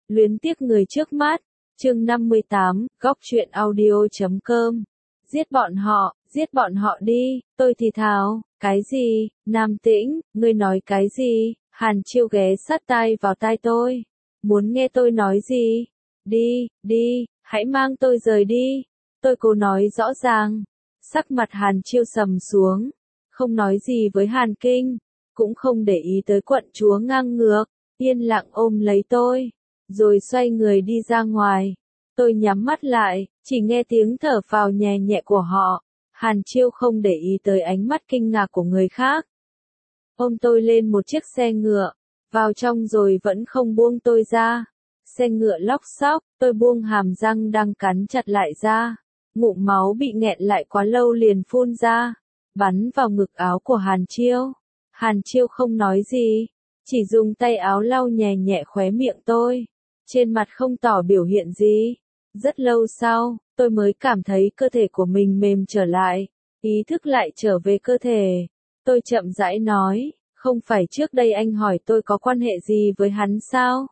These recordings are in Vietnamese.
Luyến tiếc người trước mắt. Chương 58, góc truyện audio.com. Giết bọn họ đi, tôi thì thào, cái gì, Nam Tĩnh, ngươi nói cái gì, Hàn Chiêu ghé sát tai vào tai tôi, muốn nghe tôi nói gì, đi, hãy mang tôi rời đi, tôi cố nói rõ ràng, sắc mặt Hàn Chiêu sầm xuống, không nói gì với Hàn Kinh, cũng không để ý tới quận chúa ngang ngược, yên lặng ôm lấy tôi, rồi xoay người đi ra ngoài. Tôi nhắm mắt lại, chỉ nghe tiếng thở phào nhẹ nhẹ của họ. Hàn Chiêu không để ý tới ánh mắt kinh ngạc của người khác. Ôm tôi lên một chiếc xe ngựa, vào trong rồi vẫn không buông tôi ra. Xe ngựa lóc xóc, tôi buông hàm răng đang cắn chặt lại ra. Ngụm máu bị nghẹn lại quá lâu liền phun ra, bắn vào ngực áo của Hàn Chiêu. Hàn Chiêu không nói gì, chỉ dùng tay áo lau nhẹ nhẹ khóe miệng tôi. Trên mặt không tỏ biểu hiện gì. Rất lâu sau, tôi mới cảm thấy cơ thể của mình mềm trở lại, ý thức lại trở về cơ thể. Tôi chậm rãi nói, không phải trước đây anh hỏi tôi có quan hệ gì với hắn sao?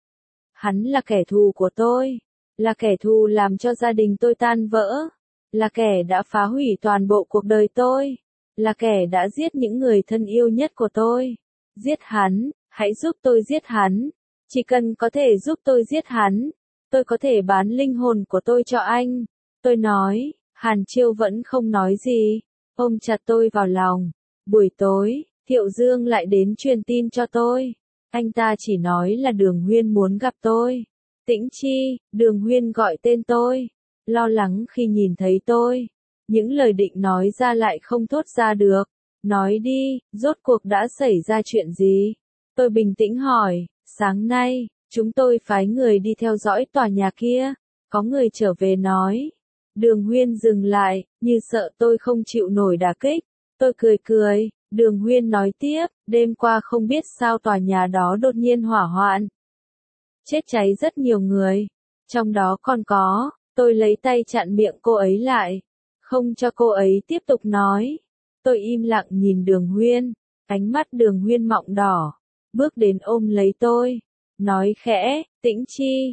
Hắn là kẻ thù của tôi, là kẻ thù làm cho gia đình tôi tan vỡ, là kẻ đã phá hủy toàn bộ cuộc đời tôi, là kẻ đã giết những người thân yêu nhất của tôi. Giết hắn, hãy giúp tôi giết hắn, chỉ cần có thể giúp tôi giết hắn. Tôi có thể bán linh hồn của tôi cho anh. Tôi nói, Hàn Chiêu vẫn không nói gì, ôm chặt tôi vào lòng. Buổi tối, Thiệu Dương lại đến truyền tin cho tôi. Anh ta chỉ nói là Đường Huyên muốn gặp tôi. Tĩnh Chi, Đường Huyên gọi tên tôi, lo lắng khi nhìn thấy tôi. Những lời định nói ra lại không thốt ra được. Nói đi, rốt cuộc đã xảy ra chuyện gì? Tôi bình tĩnh hỏi, sáng nay, chúng tôi phái người đi theo dõi tòa nhà kia, có người trở về nói. Đường Huyên dừng lại, như sợ tôi không chịu nổi đả kích. Tôi cười, Đường Huyên nói tiếp, đêm qua không biết sao tòa nhà đó đột nhiên hỏa hoạn. Chết cháy rất nhiều người, trong đó còn có, tôi lấy tay chặn miệng cô ấy lại, không cho cô ấy tiếp tục nói. Tôi im lặng nhìn Đường Huyên, ánh mắt Đường Huyên mọng đỏ, bước đến ôm lấy tôi. Nói khẽ, Tĩnh Chi,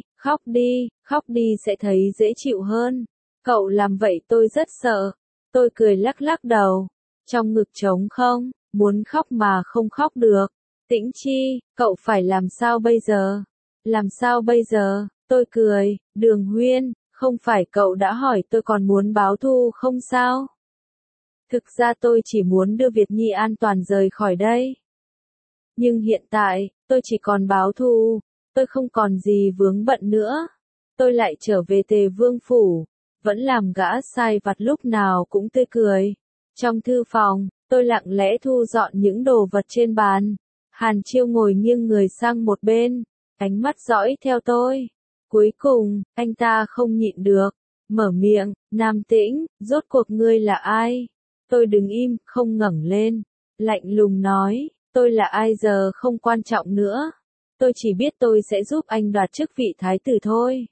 khóc đi sẽ thấy dễ chịu hơn. Cậu làm vậy tôi rất sợ. Tôi cười lắc đầu. Trong ngực trống không, muốn khóc mà không khóc được. Tĩnh Chi, cậu phải làm sao bây giờ? Làm sao bây giờ? Tôi cười, Đường Huyên, không phải cậu đã hỏi tôi còn muốn báo thù không sao? Thực ra tôi chỉ muốn đưa Việt Nhi an toàn rời khỏi đây. Nhưng hiện tại, tôi chỉ còn báo thù, tôi không còn gì vướng bận nữa. Tôi lại trở về Tề Vương Phủ, vẫn làm gã sai vặt lúc nào cũng tươi cười. Trong thư phòng, tôi lặng lẽ thu dọn những đồ vật trên bàn. Hàn Chiêu ngồi nghiêng người sang một bên, ánh mắt dõi theo tôi. Cuối cùng, anh ta không nhịn được, mở miệng, Nam Tĩnh, rốt cuộc ngươi là ai? Tôi đứng im, không ngẩng lên, lạnh lùng nói. Tôi là ai giờ không quan trọng nữa. Tôi chỉ biết tôi sẽ giúp anh đoạt chức vị thái tử thôi.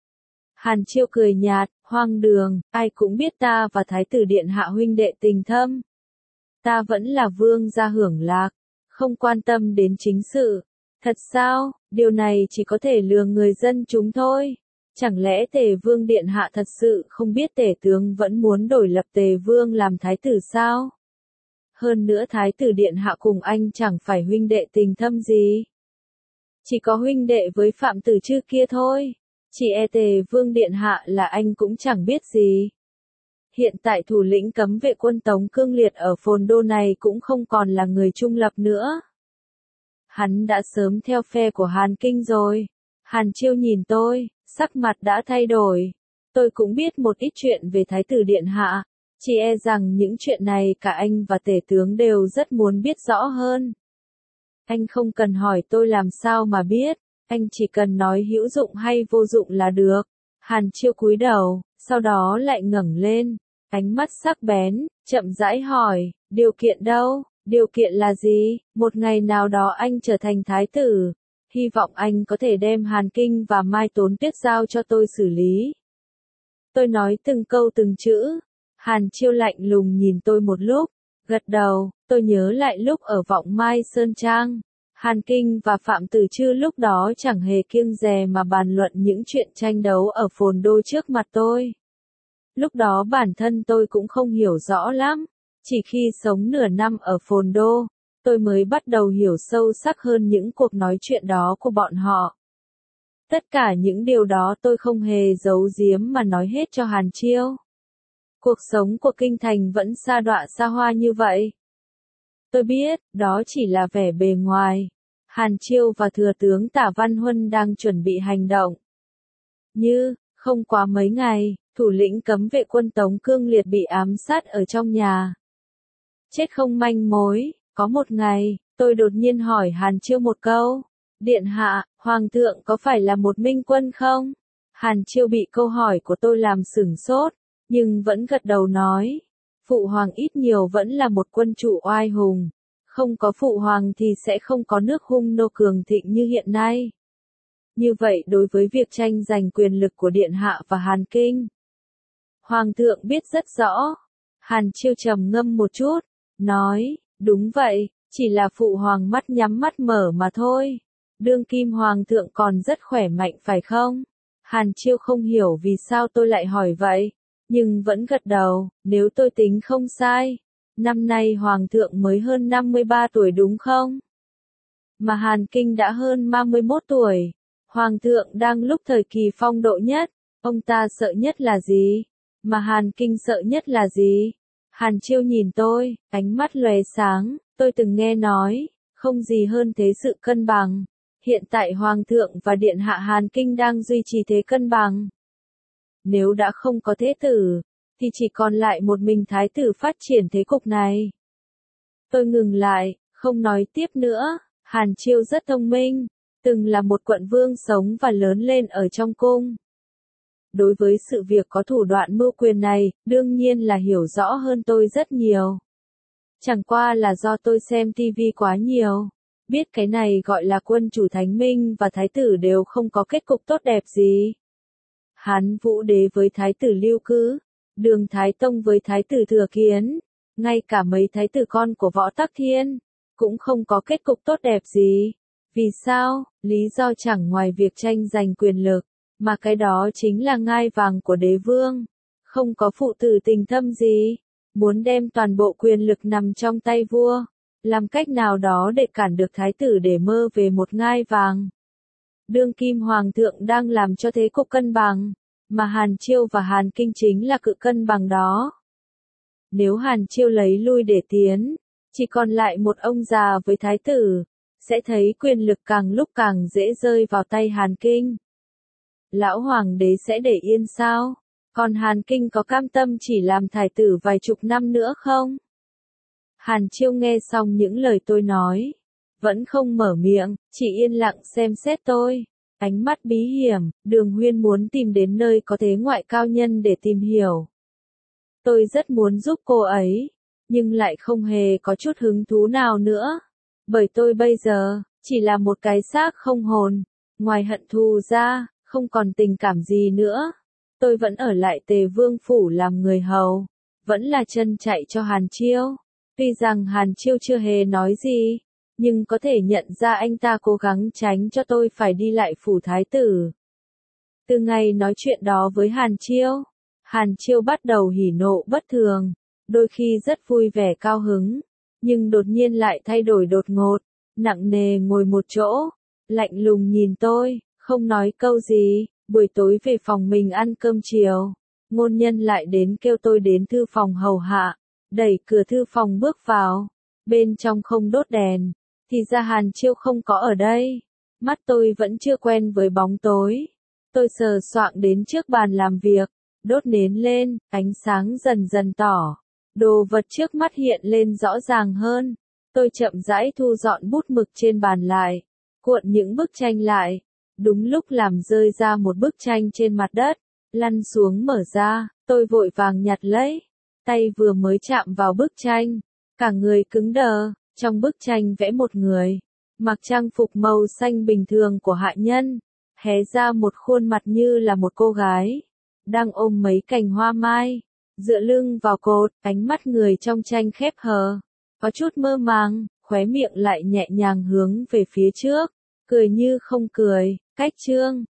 Hàn Chiêu cười nhạt, hoang đường, ai cũng biết ta và thái tử điện hạ huynh đệ tình thâm. Ta vẫn là vương gia hưởng lạc, không quan tâm đến chính sự. Thật sao, điều này chỉ có thể lừa người dân chúng thôi. Chẳng lẽ Tề Vương điện hạ thật sự không biết Tể tướng vẫn muốn đổi lập Tề Vương làm thái tử sao? Hơn nữa thái tử điện hạ cùng anh chẳng phải huynh đệ tình thâm gì. Chỉ có huynh đệ với Phạm Tử Trư kia thôi. Chỉ e Tề Vương điện hạ là anh cũng chẳng biết gì. Hiện tại thủ lĩnh cấm vệ quân Tống Cương Liệt ở Phồn Đô này cũng không còn là người trung lập nữa. Hắn đã sớm theo phe của Hàn Kinh rồi. Hàn Chiêu nhìn tôi, sắc mặt đã thay đổi. Tôi cũng biết một ít chuyện về thái tử điện hạ. Chỉ e rằng những chuyện này cả anh và tể tướng đều rất muốn biết rõ hơn. Anh không cần hỏi tôi làm sao mà biết, anh chỉ cần nói hữu dụng hay vô dụng là được. Hàn Chiêu cúi đầu, sau đó lại ngẩng lên, ánh mắt sắc bén, chậm rãi hỏi, điều kiện đâu? Điều kiện là gì? Một ngày nào đó anh trở thành thái tử, hy vọng anh có thể đem Hàn Kinh và Mai Tốn Tuyết giao cho tôi xử lý. Tôi nói từng câu từng chữ. Hàn Chiêu lạnh lùng nhìn tôi một lúc, gật đầu. Tôi nhớ lại lúc ở Vọng Mai Sơn Trang, Hàn Kinh và Phạm Tử Chư lúc đó chẳng hề kiêng dè mà bàn luận những chuyện tranh đấu ở phồn đô trước mặt tôi. Lúc đó bản thân tôi cũng không hiểu rõ lắm, chỉ khi sống nửa năm ở phồn đô, tôi mới bắt đầu hiểu sâu sắc hơn những cuộc nói chuyện đó của bọn họ. Tất cả những điều đó tôi không hề giấu giếm mà nói hết cho Hàn Chiêu. Cuộc sống của kinh thành vẫn sa đọa xa hoa như vậy. Tôi biết, đó chỉ là vẻ bề ngoài. Hàn Chiêu và Thừa tướng Tả Văn Huân đang chuẩn bị hành động. Không quá mấy ngày, thủ lĩnh cấm vệ quân Tống Cương Liệt bị ám sát ở trong nhà. Chết không manh mối, có một ngày, tôi đột nhiên hỏi Hàn Chiêu một câu. Điện hạ, Hoàng thượng có phải là một minh quân không? Hàn Chiêu bị câu hỏi của tôi làm sửng sốt, nhưng vẫn gật đầu nói. Phụ hoàng ít nhiều vẫn là một quân chủ oai hùng. Không có phụ hoàng thì sẽ không có nước hung nô cường thịnh như hiện nay. Như vậy đối với việc tranh giành quyền lực của Điện hạ và Hàn Kinh, Hoàng thượng biết rất rõ. Hàn Chiêu trầm ngâm một chút, nói, đúng vậy, chỉ là phụ hoàng mắt nhắm mắt mở mà thôi. Đương kim hoàng thượng còn rất khỏe mạnh phải không? Hàn Chiêu không hiểu vì sao tôi lại hỏi vậy, nhưng vẫn gật đầu, nếu tôi tính không sai. Năm nay hoàng thượng mới hơn 53 tuổi đúng không? Mà Hàn Kinh đã hơn 31 tuổi. Hoàng thượng đang lúc thời kỳ phong độ nhất, ông ta sợ nhất là gì? Mà Hàn Kinh sợ nhất là gì? Hàn Chiêu nhìn tôi, ánh mắt lóe sáng, tôi từng nghe nói, không gì hơn thế sự cân bằng. Hiện tại Hoàng thượng và Điện hạ Hàn Kinh đang duy trì thế cân bằng. Nếu đã không có thế tử, thì chỉ còn lại một mình thái tử phát triển thế cục này. Tôi ngừng lại, không nói tiếp nữa. Hàn Chiêu rất thông minh, từng là một quận vương sống và lớn lên ở trong cung. Đối với sự việc có thủ đoạn mưu quyền này, đương nhiên là hiểu rõ hơn tôi rất nhiều. Chẳng qua là do tôi xem tivi quá nhiều. Biết cái này gọi là quân chủ Thánh Minh và thái tử đều không có kết cục tốt đẹp gì. Hán Vũ Đế với thái tử Lưu Cứ, Đường Thái Tông với thái tử Thừa Kiến, ngay cả mấy thái tử con của Võ Tắc Thiên, cũng không có kết cục tốt đẹp gì. Vì sao? Lý do chẳng ngoài việc tranh giành quyền lực, mà cái đó chính là ngai vàng của đế vương. Không có phụ tử tình thâm gì, muốn đem toàn bộ quyền lực nằm trong tay vua. Làm cách nào đó để cản được thái tử để mơ về một ngai vàng. Đương kim hoàng thượng đang làm cho thế cục cân bằng, mà Hàn Chiêu và Hàn Kinh chính là cự cân bằng đó. Nếu Hàn Chiêu lấy lui để tiến, chỉ còn lại một ông già với thái tử, sẽ thấy quyền lực càng lúc càng dễ rơi vào tay Hàn Kinh. Lão hoàng đế sẽ để yên sao? Còn Hàn Kinh có cam tâm chỉ làm thái tử vài chục năm nữa không? Hàn Chiêu nghe xong những lời tôi nói, vẫn không mở miệng, chỉ yên lặng xem xét tôi. Ánh mắt bí hiểm, Đường Huyên muốn tìm đến nơi có thế ngoại cao nhân để tìm hiểu. Tôi rất muốn giúp cô ấy, nhưng lại không hề có chút hứng thú nào nữa. Bởi tôi bây giờ, chỉ là một cái xác không hồn. Ngoài hận thù ra, không còn tình cảm gì nữa. Tôi vẫn ở lại Tề Vương Phủ làm người hầu. Vẫn là chân chạy cho Hàn Chiêu. Tuy rằng Hàn Chiêu chưa hề nói gì, nhưng có thể nhận ra anh ta cố gắng tránh cho tôi phải đi lại phủ thái tử. Từ ngày nói chuyện đó với Hàn Chiêu bắt đầu hỉ nộ bất thường, đôi khi rất vui vẻ cao hứng, nhưng đột nhiên lại thay đổi đột ngột, nặng nề ngồi một chỗ, lạnh lùng nhìn tôi, không nói câu gì. Buổi tối về phòng mình ăn cơm chiều, ngôn nhân lại đến kêu tôi đến thư phòng hầu hạ. Đẩy cửa thư phòng bước vào, bên trong không đốt đèn, thì ra Hàn Chiêu không có ở đây. Mắt tôi vẫn chưa quen với bóng tối. Tôi sờ soạng đến trước bàn làm việc, đốt nến lên, ánh sáng dần dần tỏ. Đồ vật trước mắt hiện lên rõ ràng hơn. Tôi chậm rãi thu dọn bút mực trên bàn lại, cuộn những bức tranh lại. Đúng lúc làm rơi ra một bức tranh trên mặt đất, lăn xuống mở ra, tôi vội vàng nhặt lấy. Tay vừa mới chạm vào bức tranh, cả người cứng đờ. Trong bức tranh vẽ một người, mặc trang phục màu xanh bình thường của hạ nhân, hé ra một khuôn mặt như là một cô gái, đang ôm mấy cành hoa mai, dựa lưng vào cột, ánh mắt người trong tranh khép hờ, có chút mơ màng, khóe miệng lại nhẹ nhàng hướng về phía trước, cười như không cười, cách Trương